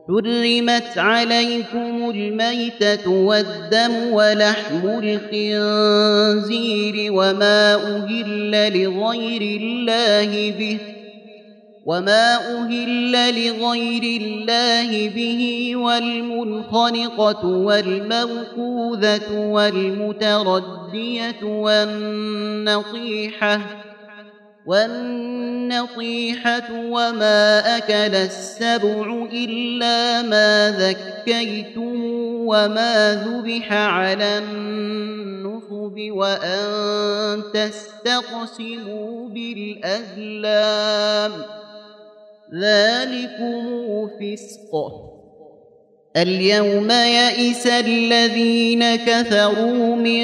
حرمت عليكم الميتة والدم ولحم الخنزير وما أهل لغير الله به والمنخنقة والموقوذة والمتردية والنطيحة وما أكل السبع إلا ما ذكيتم وما ذبح على النصب وأن تستقسموا بالأزلام ذلكم فسق. اليوم يئس الذين كفروا من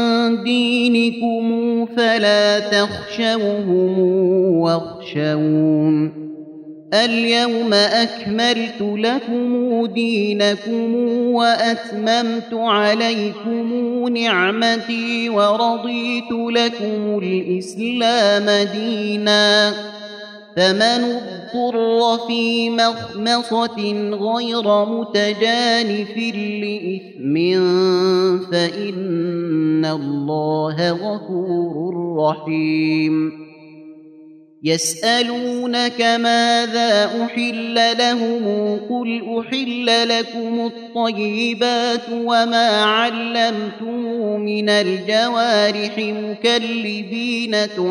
دينكم فلا تخشوهم واخشون اليوم أكملت لكم دينكم وأتممت عليكم نعمتي ورضيت لكم الإسلام دينا فمن اضطر في مخمصة غير متجانف لإثم فإن الله غفور رحيم. يسألونك ماذا أحل لهم قل أحل لكم الطيبات وما علمتم من الجوارح مكلبين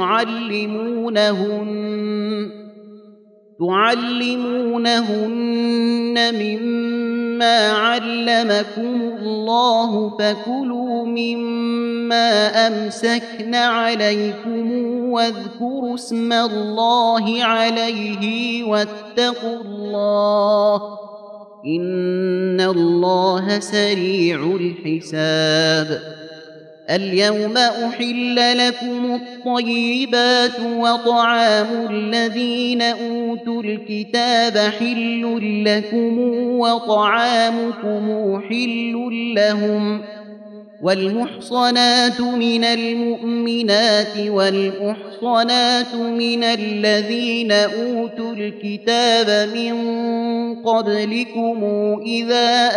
تعلمونهن مما علمكم الله فكلوا مما أمسكن عليكم واذكروا اسم الله عليه واتقوا الله إن الله سريع الحساب. اليوم أحل لكم الطيبات وطعام الذين أوتوا الكتاب حل لكم وطعامكم حل لهم والمحصنات من المؤمنات والمحصنات من الذين أوتوا الكتاب من قبلكم إذا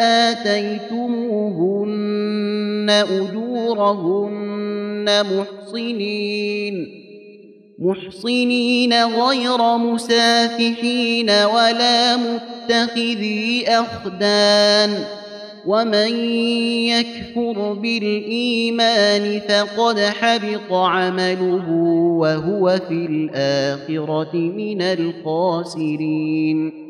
آتيتموهن أجورهن محصنين غير مسافحين ولا متخذي أخدان ومن يكفر بالإيمان فقد حبط عمله وهو في الآخرة من الخاسرين.